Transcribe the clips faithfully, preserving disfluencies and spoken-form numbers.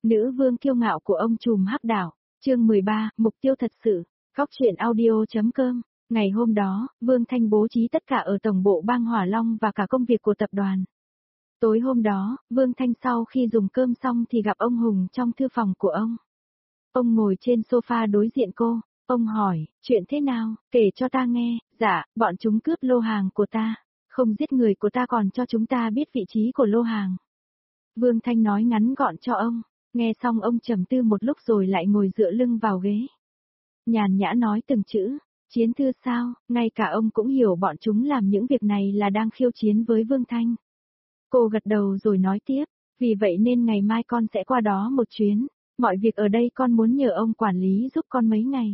Nữ vương kiêu ngạo của ông trùm hắc đảo, chương mười ba, mục tiêu thật sự, góc truyện audio.com. Ngày hôm đó, Vương Thanh bố trí tất cả ở tổng bộ bang Hỏa Long và cả công việc của tập đoàn. Tối hôm đó, Vương Thanh sau khi dùng cơm xong thì gặp ông Hùng trong thư phòng của ông. Ông ngồi trên sofa đối diện cô, ông hỏi, chuyện thế nào, kể cho ta nghe. Dạ, bọn chúng cướp lô hàng của ta, không giết người của ta còn cho chúng ta biết vị trí của lô hàng. Vương Thanh nói ngắn gọn cho ông, nghe xong ông trầm tư một lúc rồi lại ngồi dựa lưng vào ghế. Nhàn nhã nói từng chữ, chiến thư sao, ngay cả ông cũng hiểu bọn chúng làm những việc này là đang khiêu chiến với Vương Thanh. Cô gật đầu rồi nói tiếp, vì vậy nên ngày mai con sẽ qua đó một chuyến, mọi việc ở đây con muốn nhờ ông quản lý giúp con mấy ngày.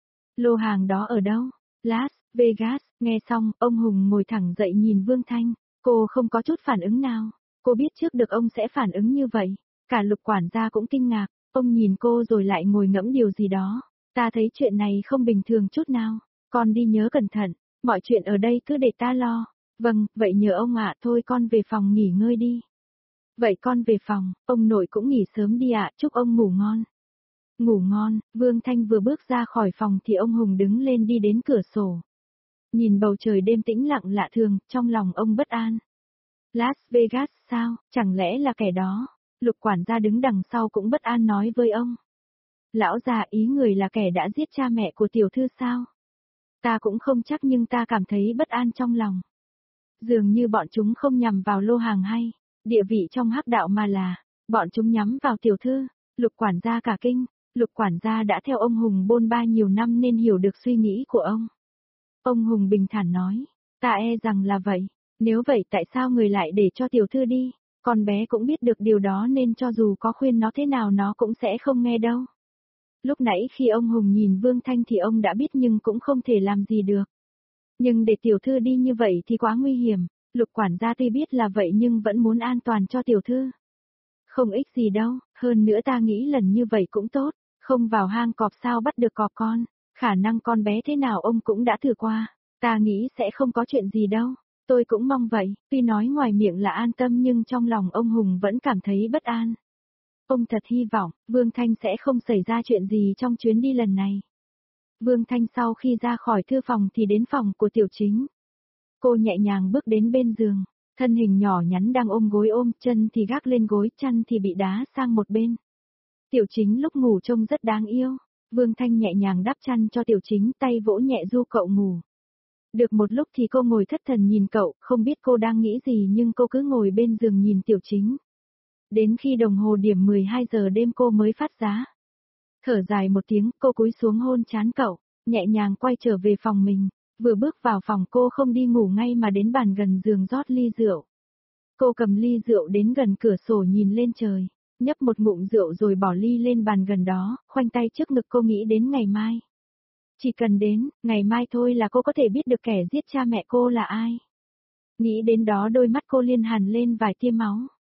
Lô hàng đó ở đâu? Las Vegas. Nghe xong, ông Hùng ngồi thẳng dậy nhìn Vương Thanh, cô không có chút phản ứng nào, cô biết trước được ông sẽ phản ứng như vậy, cả Lục quản gia cũng kinh ngạc, ông nhìn cô rồi lại ngồi ngẫm điều gì đó, ta thấy chuyện này không bình thường chút nào, con đi nhớ cẩn thận, mọi chuyện ở đây cứ để ta lo. Vâng, vậy nhờ ông ạ, thôi con về phòng nghỉ ngơi đi. Vậy con về phòng, ông nội cũng nghỉ sớm đi ạ, chúc ông ngủ ngon. Ngủ ngon. Vương Thanh vừa bước ra khỏi phòng thì ông Hùng đứng lên đi đến cửa sổ. Nhìn bầu trời đêm tĩnh lặng lạ thường, trong lòng ông bất an. Las Vegas sao, chẳng lẽ là kẻ đó? Lục quản gia đứng đằng sau cũng bất an nói với ông. Lão già, ý người là kẻ đã giết cha mẹ của tiểu thư sao? Ta cũng không chắc nhưng ta cảm thấy bất an trong lòng. Dường như bọn chúng không nhằm vào lô hàng hay địa vị trong hắc đạo mà là bọn chúng nhắm vào tiểu thư. Lục quản gia cả kinh, Lục quản gia đã theo ông Hùng bôn ba nhiều năm nên hiểu được suy nghĩ của ông. Ông Hùng bình thản nói, ta e rằng là vậy, nếu vậy tại sao người lại để cho tiểu thư đi? Con bé cũng biết được điều đó nên cho dù có khuyên nó thế nào nó cũng sẽ không nghe đâu. Lúc nãy khi ông Hùng nhìn Vương Thanh thì ông đã biết nhưng cũng không thể làm gì được. Nhưng để tiểu thư đi như vậy thì quá nguy hiểm, Lục quản gia tuy biết là vậy nhưng vẫn muốn an toàn cho tiểu thư. Không ích gì đâu, hơn nữa ta nghĩ lần như vậy cũng tốt, không vào hang cọp sao bắt được cọp con, khả năng con bé thế nào ông cũng đã thử qua, ta nghĩ sẽ không có chuyện gì đâu, tôi cũng mong vậy, tuy nói ngoài miệng là an tâm nhưng trong lòng ông Hùng vẫn cảm thấy bất an. Ông thật hy vọng, Vương Thanh sẽ không xảy ra chuyện gì trong chuyến đi lần này. Vương Thanh sau khi ra khỏi thư phòng thì đến phòng của Tiểu Chính. Cô nhẹ nhàng bước đến bên giường, thân hình nhỏ nhắn đang ôm gối ôm, chân thì gác lên gối, chăn thì bị đá sang một bên. Tiểu Chính lúc ngủ trông rất đáng yêu, Vương Thanh nhẹ nhàng đắp chăn cho Tiểu Chính, tay vỗ nhẹ du cậu ngủ. Được một lúc thì cô ngồi thất thần nhìn cậu, không biết cô đang nghĩ gì nhưng cô cứ ngồi bên giường nhìn Tiểu Chính. Đến khi đồng hồ điểm mười hai giờ đêm cô mới phát giá. Thở dài một tiếng, cô cúi xuống hôn trán cậu, nhẹ nhàng quay trở về phòng mình. Vừa bước vào phòng cô không đi ngủ ngay mà đến bàn gần giường rót ly rượu. Cô cầm ly rượu đến gần cửa sổ nhìn lên trời, nhấp một ngụm rượu rồi bỏ ly lên bàn gần đó, khoanh tay trước ngực cô nghĩ đến ngày mai. Chỉ cần đến, ngày mai thôi là cô có thể biết được kẻ giết cha mẹ cô là ai. Nghĩ đến đó đôi mắt cô liên hàn lên vài tia máu.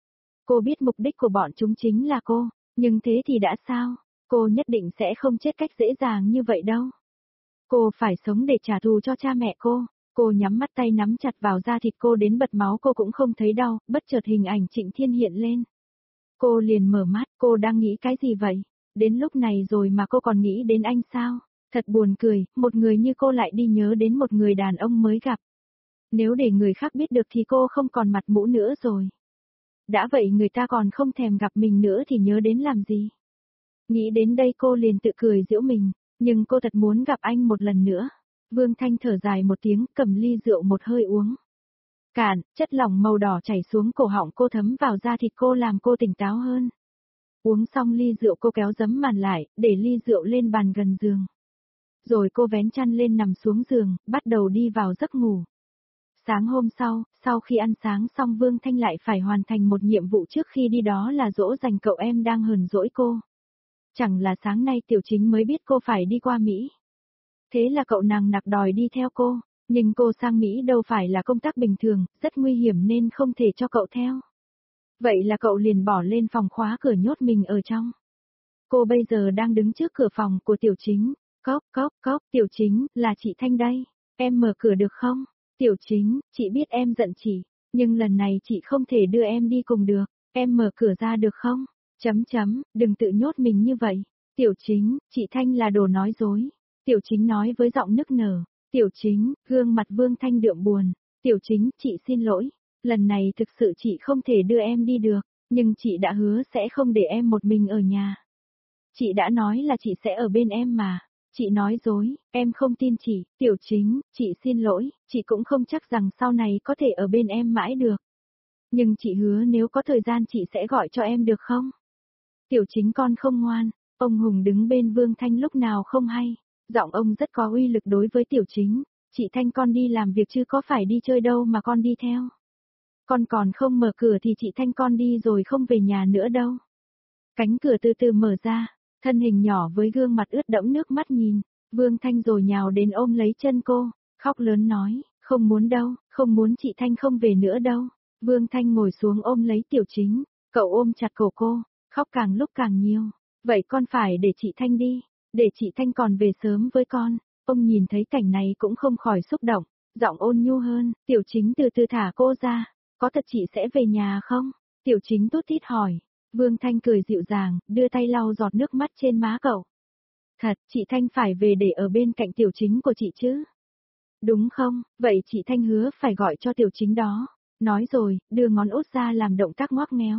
Cô biết mục đích của bọn chúng chính là cô, nhưng thế thì đã sao, cô nhất định sẽ không chết cách dễ dàng như vậy đâu. Cô phải sống để trả thù cho cha mẹ cô. Cô nhắm mắt tay nắm chặt vào da thịt cô đến bật máu cô cũng không thấy đau, bất chợt hình ảnh Trịnh Thiên hiện lên. Cô liền mở mắt, cô đang nghĩ cái gì vậy? Đến lúc này rồi mà cô còn nghĩ đến anh sao? Thật buồn cười, một người như cô lại đi nhớ đến một người đàn ông mới gặp. Nếu để người khác biết được thì cô không còn mặt mũi nữa rồi. Đã vậy người ta còn không thèm gặp mình nữa thì nhớ đến làm gì? Nghĩ đến đây cô liền tự cười giễu mình. Nhưng cô thật muốn gặp anh một lần nữa. Vương Thanh thở dài một tiếng, cầm ly rượu một hơi uống. Cạn, chất lỏng màu đỏ chảy xuống cổ họng cô thấm vào da thịt cô làm cô tỉnh táo hơn. Uống xong ly rượu cô kéo giấm màn lại, để ly rượu lên bàn gần giường. Rồi cô vén chăn lên nằm xuống giường, bắt đầu đi vào giấc ngủ. Sáng hôm sau, sau khi ăn sáng xong Vương Thanh lại phải hoàn thành một nhiệm vụ trước khi đi đó là dỗ dành cậu em đang hờn dỗi cô. Chẳng là sáng nay Tiểu Chính mới biết cô phải đi qua Mỹ. Thế là cậu nàng nặc đòi đi theo cô, nhưng cô sang Mỹ đâu phải là công tác bình thường, rất nguy hiểm nên không thể cho cậu theo. Vậy là cậu liền bỏ lên phòng khóa cửa nhốt mình ở trong. Cô bây giờ đang đứng trước cửa phòng của Tiểu Chính, cốc cốc cốc, Tiểu Chính, là chị Thanh đây, em mở cửa được không? Tiểu Chính, chị biết em giận chị, nhưng lần này chị không thể đưa em đi cùng được, em mở cửa ra được không? Chấm chấm, đừng tự nhốt mình như vậy. Tiểu Chính, chị Thanh là đồ nói dối. Tiểu Chính nói với giọng nức nở. Tiểu Chính, gương mặt Vương Thanh đượm buồn. Tiểu Chính, chị xin lỗi. Lần này thực sự chị không thể đưa em đi được, nhưng chị đã hứa sẽ không để em một mình ở nhà. Chị đã nói là chị sẽ ở bên em mà. Chị nói dối, em không tin chị. Tiểu Chính, chị xin lỗi, chị cũng không chắc rằng sau này có thể ở bên em mãi được. Nhưng chị hứa nếu có thời gian chị sẽ gọi cho em được không? Tiểu Chính con không ngoan. Ông Hùng đứng bên Vương Thanh lúc nào không hay. Giọng ông rất có uy lực đối với Tiểu Chính. Chị Thanh con đi làm việc chứ có phải đi chơi đâu mà con đi theo. Con còn không mở cửa thì chị Thanh con đi rồi không về nhà nữa đâu. Cánh cửa từ từ mở ra, thân hình nhỏ với gương mặt ướt đẫm nước mắt nhìn, Vương Thanh rồi nhào đến ôm lấy chân cô, khóc lớn nói, không muốn đâu, không muốn chị Thanh không về nữa đâu. Vương Thanh ngồi xuống ôm lấy Tiểu Chính, cậu ôm chặt cổ cô, khóc càng lúc càng nhiều. Vậy con phải để chị Thanh đi, để chị Thanh còn về sớm với con. Ông nhìn thấy cảnh này cũng không khỏi xúc động, giọng ôn nhu hơn, Tiểu Chính từ từ thả cô ra. Có thật chị sẽ về nhà không? Tiểu Chính tút tít hỏi. Vương Thanh cười dịu dàng, đưa tay lau giọt nước mắt trên má cậu. Thật, chị Thanh phải về để ở bên cạnh Tiểu Chính của chị chứ? Đúng không? Vậy chị Thanh hứa phải gọi cho Tiểu Chính đó. Nói rồi, đưa ngón út ra làm động tác ngoắc ngéo.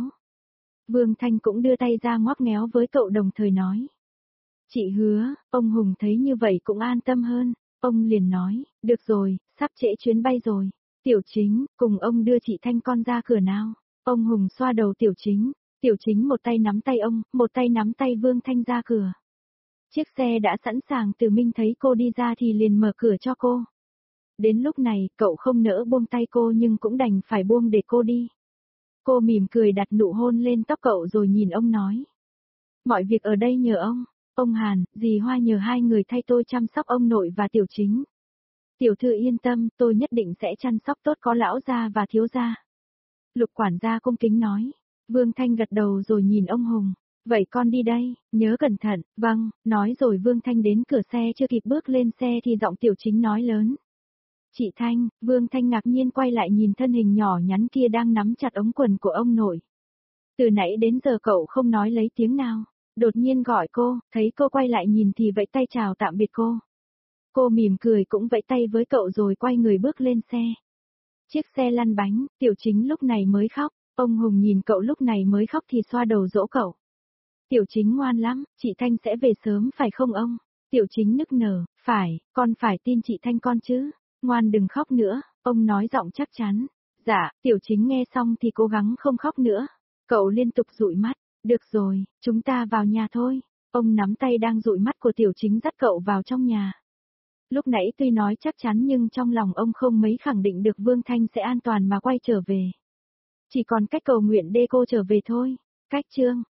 Vương Thanh cũng đưa tay ra ngoắc ngéo với cậu đồng thời nói. Chị hứa, ông Hùng thấy như vậy cũng an tâm hơn. Ông liền nói, được rồi, sắp trễ chuyến bay rồi. Tiểu Chính, cùng ông đưa chị Thanh con ra cửa nào. Ông Hùng xoa đầu Tiểu Chính. Tiểu Chính một tay nắm tay ông, một tay nắm tay Vương Thanh ra cửa. Chiếc xe đã sẵn sàng, Từ Minh thấy cô đi ra thì liền mở cửa cho cô. Đến lúc này, cậu không nỡ buông tay cô nhưng cũng đành phải buông để cô đi. Cô mỉm cười đặt nụ hôn lên tóc cậu rồi nhìn ông nói. Mọi việc ở đây nhờ ông. Ông Hàn, dì Hoa nhờ hai người thay tôi chăm sóc ông nội và Tiểu Chính. Tiểu thư yên tâm, tôi nhất định sẽ chăm sóc tốt có lão gia và thiếu gia. Lục quản gia cung kính nói. Vương Thanh gật đầu rồi nhìn ông Hùng. Vậy con đi đây, nhớ cẩn thận. Vâng, nói rồi Vương Thanh đến cửa xe chưa kịp bước lên xe thì giọng Tiểu Chính nói lớn. Chị Thanh, Vương Thanh ngạc nhiên quay lại nhìn thân hình nhỏ nhắn kia đang nắm chặt ống quần của ông nội. Từ nãy đến giờ cậu không nói lấy tiếng nào. Đột nhiên gọi cô, thấy cô quay lại nhìn thì vẫy tay chào tạm biệt cô. Cô mỉm cười cũng vẫy tay với cậu rồi quay người bước lên xe. Chiếc xe lăn bánh, Tiểu Chính lúc này mới khóc, ông Hùng nhìn cậu lúc này mới khóc thì xoa đầu dỗ cậu. Tiểu Chính ngoan lắm, chị Thanh sẽ về sớm phải không ông? Tiểu Chính nức nở, phải, con phải tin chị Thanh con chứ, ngoan đừng khóc nữa, ông nói giọng chắc chắn. Dạ, Tiểu Chính nghe xong thì cố gắng không khóc nữa, cậu liên tục dụi mắt, được rồi, chúng ta vào nhà thôi. Ông nắm tay đang dụi mắt của Tiểu Chính dắt cậu vào trong nhà. Lúc nãy tuy nói chắc chắn nhưng trong lòng ông không mấy khẳng định được Vương Thanh sẽ an toàn mà quay trở về. Chỉ còn cách cầu nguyện để cô trở về thôi. Cách chương